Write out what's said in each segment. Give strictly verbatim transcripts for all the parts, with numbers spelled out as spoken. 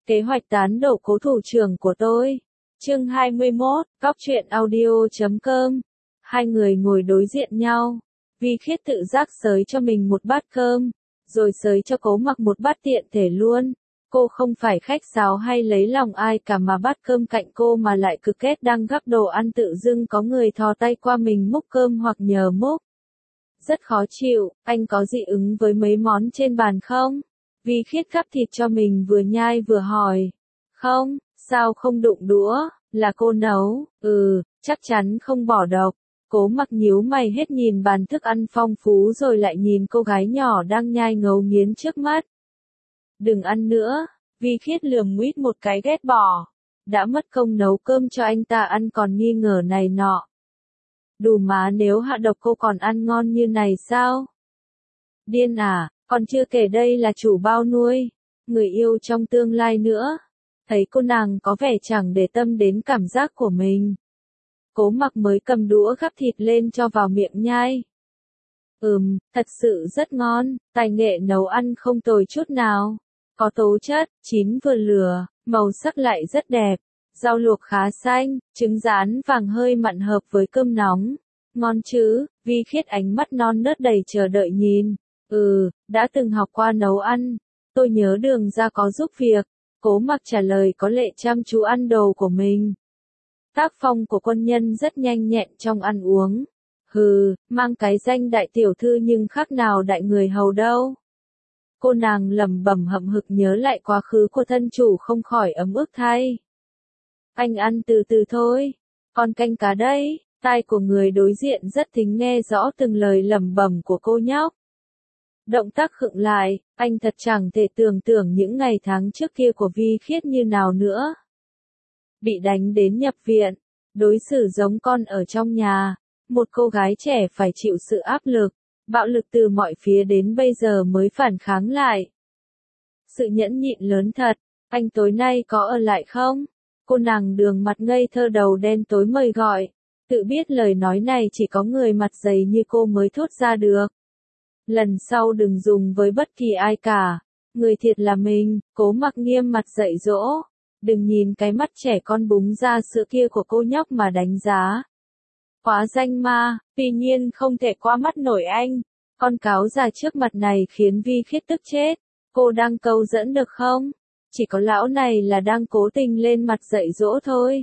Kế hoạch tán đổ cố thủ trưởng của tôi. Chương hai mươi mốt, cóc truyện audio chấm com. Hai người ngồi đối diện nhau. Vi Khiết tự giác xới cho mình một bát cơm, rồi xới cho Cố Mặc một bát tiện thể luôn. Cô không phải khách sáo hay lấy lòng ai cả mà bát cơm cạnh cô mà lại cực kết đang gắp đồ ăn tự dưng có người thò tay qua mình múc cơm hoặc nhờ múc. Rất khó chịu, anh có dị ứng với mấy món trên bàn không? Vi Khiết gắp thịt cho mình vừa nhai vừa hỏi. Không, sao không đụng đũa, là cô nấu, ừ, chắc chắn không bỏ độc. Cố Mặc nhíu mày hết nhìn bàn thức ăn phong phú rồi lại nhìn cô gái nhỏ đang nhai ngấu nghiến trước mắt. Đừng ăn nữa, Vi Khiết lườm nguýt một cái ghét bỏ. Đã mất công nấu cơm cho anh ta ăn còn nghi ngờ này nọ. Đù má, nếu hạ độc cô còn ăn ngon như này sao? Điên à, còn chưa kể đây là chủ bao nuôi, người yêu trong tương lai nữa. Thấy cô nàng có vẻ chẳng để tâm đến cảm giác của mình. Cố Mặc mới cầm đũa gắp thịt lên cho vào miệng nhai. Ừm, thật sự rất ngon, tài nghệ nấu ăn không tồi chút nào. Có tố chất, chín vừa lửa, màu sắc lại rất đẹp. Rau luộc khá xanh, trứng rán vàng hơi mặn hợp với cơm nóng. Ngon chứ, Vi Khiết ánh mắt non nớt đầy chờ đợi nhìn. Ừ, đã từng học qua nấu ăn. Tôi nhớ Đường ra có giúp việc. Cố Mặc trả lời có lệ chăm chú ăn đồ của mình. Tác phong của quân nhân rất nhanh nhẹn trong ăn uống. Hừ, mang cái danh đại tiểu thư nhưng khác nào đại người hầu đâu. Cô nàng lẩm bẩm hậm hực nhớ lại quá khứ của thân chủ không khỏi ấm ức thay. Anh ăn từ từ thôi, còn canh cá đây. Tai của người đối diện rất thính nghe rõ từng lời lẩm bẩm của cô nhóc. Động tác khựng lại, anh thật chẳng thể tưởng tượng những ngày tháng trước kia của Vi Khiết như nào nữa. Bị đánh đến nhập viện, đối xử giống con ở trong nhà, một cô gái trẻ phải chịu sự áp lực, bạo lực từ mọi phía đến bây giờ mới phản kháng lại. Sự nhẫn nhịn lớn thật, anh tối nay có ở lại không? Cô nàng Đường mặt ngây thơ đầu đen tối mời gọi, tự biết lời nói này chỉ có người mặt dày như cô mới thốt ra được. Lần sau đừng dùng với bất kỳ ai cả, người thiệt là mình. Cố Mặc nghiêm mặt dạy dỗ, đừng nhìn cái mắt trẻ con búng ra sữa kia của cô nhóc mà đánh giá. Quá danh ma, tuy nhiên không thể qua mắt nổi anh. Con cáo già trước mặt này khiến Vi Khiết tức chết. Cô đang câu dẫn được không? Chỉ có lão này là đang cố tình lên mặt dạy dỗ thôi.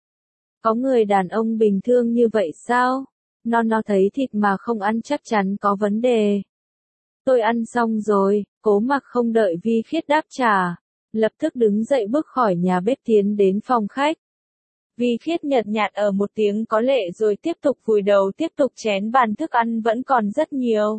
Có người đàn ông bình thường như vậy sao? Nó nó thấy thịt mà không ăn chắc chắn có vấn đề. Tôi ăn xong rồi. Cố Mặc không đợi Vi Khiết đáp trả, lập tức đứng dậy bước khỏi nhà bếp tiến đến phòng khách. Vi Khiết nhợt nhạt ở một tiếng có lệ rồi tiếp tục vùi đầu tiếp tục chén bàn thức ăn vẫn còn rất nhiều.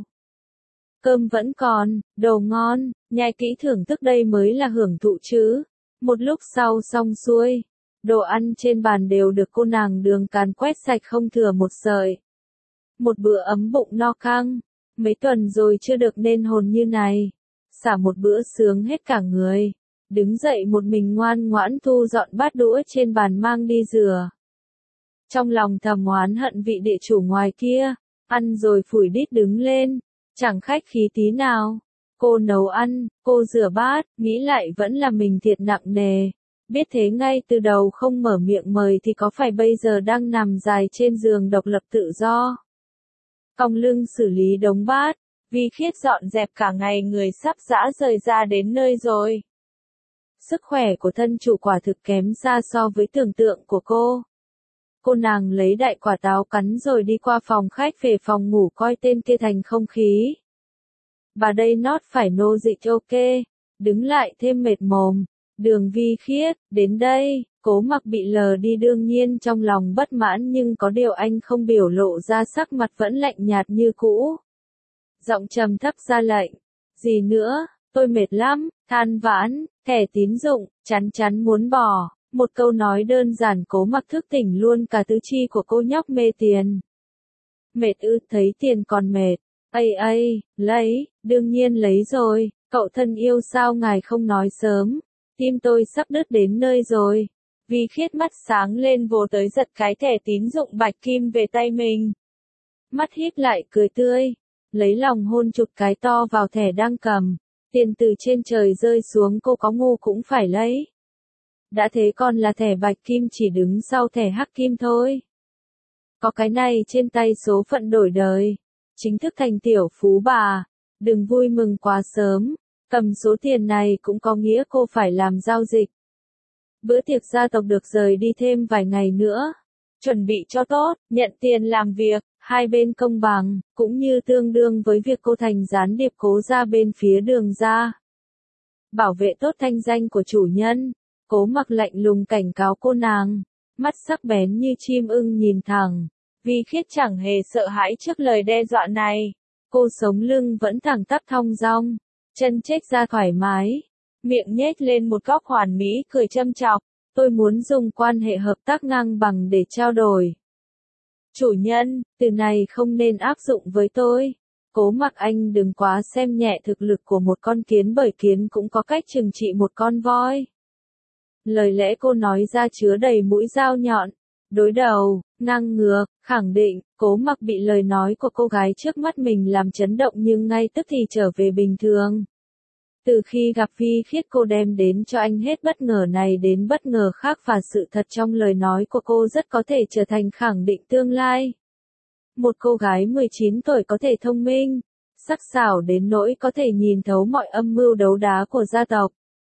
Cơm vẫn còn, đồ ngon, nhai kỹ thưởng thức đây mới là hưởng thụ chứ. Một lúc sau xong xuôi, đồ ăn trên bàn đều được cô nàng Đường càn quét sạch không thừa một sợi. Một bữa ấm bụng no căng, mấy tuần rồi chưa được nên hồn như này. Xả một bữa sướng hết cả người. Đứng dậy một mình ngoan ngoãn thu dọn bát đũa trên bàn mang đi rửa. Trong lòng thầm oán hận vị địa chủ ngoài kia, ăn rồi phủi đít đứng lên, chẳng khách khí tí nào. Cô nấu ăn, cô rửa bát, nghĩ lại vẫn là mình thiệt nặng nề. Biết thế ngay từ đầu không mở miệng mời thì có phải bây giờ đang nằm dài trên giường độc lập tự do. Cong lưng xử lý đống bát, Vi Khiết dọn dẹp cả ngày người sắp rã rời ra đến nơi rồi. Sức khỏe của thân chủ quả thực kém xa so với tưởng tượng của cô. Cô nàng lấy đại quả táo cắn rồi đi qua phòng khách về phòng ngủ coi tên kia thành không khí. Bà đây nót phải nô dịch ok, đứng lại thêm mệt mồm. Đường Vi Khiết, đến đây. Cố Mặc bị lờ đi đương nhiên trong lòng bất mãn nhưng có điều anh không biểu lộ ra, sắc mặt vẫn lạnh nhạt như cũ. Giọng trầm thấp ra lệnh. Gì nữa, tôi mệt lắm, than vãn, thẻ tín dụng, chắn chắn muốn bỏ. Một câu nói đơn giản Cố Mặc thức tỉnh luôn cả tứ chi của cô nhóc mê tiền. Mệt ư, thấy tiền còn mệt. Ây ây, lấy, đương nhiên lấy rồi, cậu thân yêu sao ngài không nói sớm. Tim tôi sắp đứt đến nơi rồi. Vi Khiết mắt sáng lên vồ tới giật cái thẻ tín dụng bạch kim về tay mình. Mắt híp lại cười tươi, lấy lòng hôn chụp cái to vào thẻ đang cầm. Tiền từ trên trời rơi xuống cô có ngu cũng phải lấy. đã thế còn là thẻ bạch kim chỉ đứng sau thẻ hắc kim thôi. Có cái này trên tay số phận đổi đời, chính thức thành tiểu phú bà, đừng vui mừng quá sớm, cầm số tiền này cũng có nghĩa cô phải làm giao dịch. Bữa tiệc gia tộc được rời đi thêm vài ngày nữa, chuẩn bị cho tốt, nhận tiền làm việc, hai bên công bằng, cũng như tương đương với việc cô thành gián điệp Cố gia bên phía Đường gia. Bảo vệ tốt thanh danh của chủ nhân, Cố Mặc lạnh lùng cảnh cáo cô nàng, mắt sắc bén như chim ưng nhìn thẳng. Vi Khiết chẳng hề sợ hãi trước lời đe dọa này, cô sống lưng vẫn thẳng tắp thong dong, chân chếch ra thoải mái, miệng nhếch lên một góc hoàn mỹ cười châm chọc, tôi muốn dùng quan hệ hợp tác ngang bằng để trao đổi. Chủ nhân, từ này không nên áp dụng với tôi. Cố Mặc anh đừng quá xem nhẹ thực lực của một con kiến, bởi kiến cũng có cách trừng trị một con voi. Lời lẽ cô nói ra chứa đầy mũi dao nhọn, đối đầu, ngang ngược, khẳng định. Cố Mặc bị lời nói của cô gái trước mắt mình làm chấn động nhưng ngay tức thì trở về bình thường. Từ khi gặp Vi Khiết, cô đem đến cho anh hết bất ngờ này đến bất ngờ khác, và sự thật trong lời nói của cô rất có thể trở thành khẳng định tương lai. Một cô gái mười chín tuổi có thể thông minh, sắc sảo đến nỗi có thể nhìn thấu mọi âm mưu đấu đá của gia tộc.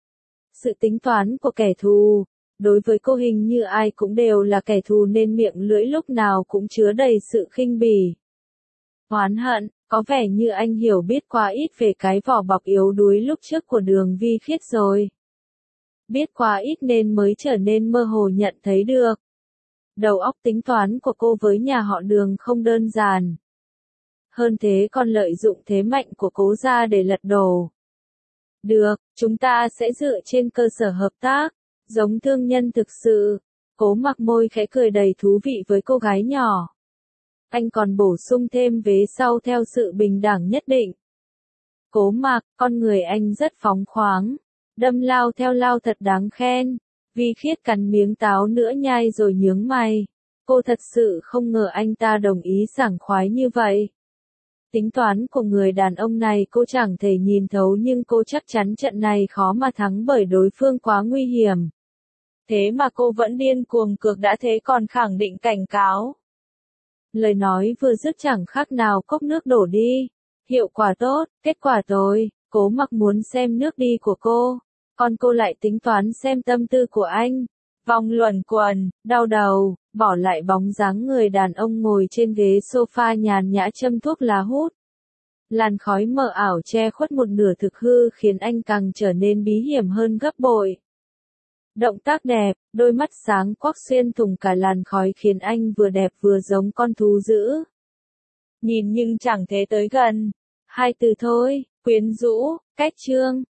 Sự tính toán của kẻ thù, đối với cô hình như ai cũng đều là kẻ thù nên miệng lưỡi lúc nào cũng chứa đầy sự khinh bỉ. Oán hận, có vẻ như anh hiểu biết quá ít về cái vỏ bọc yếu đuối lúc trước của Đường Vi Khiết rồi. Biết quá ít nên mới trở nên mơ hồ nhận thấy được. Đầu óc tính toán của cô với nhà họ Đường không đơn giản. Hơn thế còn lợi dụng thế mạnh của Cố gia để lật đổ. Được, chúng ta sẽ dựa trên cơ sở hợp tác, giống thương nhân thực sự. Cố Mặc môi khẽ cười đầy thú vị với cô gái nhỏ. Anh còn bổ sung thêm vế sau theo sự bình đẳng nhất định. Cố Mặc, con người anh rất phóng khoáng, đâm lao theo lao thật đáng khen. Vi Khiết cắn miếng táo nữa nhai rồi nhướng mày. Cô thật sự không ngờ anh ta đồng ý sảng khoái như vậy. Tính toán của người đàn ông này cô chẳng thể nhìn thấu, nhưng cô chắc chắn trận này khó mà thắng bởi đối phương quá nguy hiểm. Thế mà cô vẫn điên cuồng cược, đã thế còn khẳng định cảnh cáo. Lời nói vừa dứt chẳng khác nào cốc nước đổ đi. Hiệu quả tốt, kết quả tồi. Cố Mặc muốn xem nước đi của cô, còn cô lại tính toán xem tâm tư của anh. Vòng luẩn quẩn, đau đầu, bỏ lại bóng dáng người đàn ông ngồi trên ghế sofa nhàn nhã châm thuốc lá hút. Làn khói mờ ảo che khuất một nửa thực hư khiến anh càng trở nên bí hiểm hơn gấp bội. Động tác đẹp, đôi mắt sáng quắc xuyên thủng cả làn khói khiến anh vừa đẹp vừa giống con thú dữ. Nhìn nhưng chẳng thể tới gần. Hai từ thôi, quyến rũ, cách trương.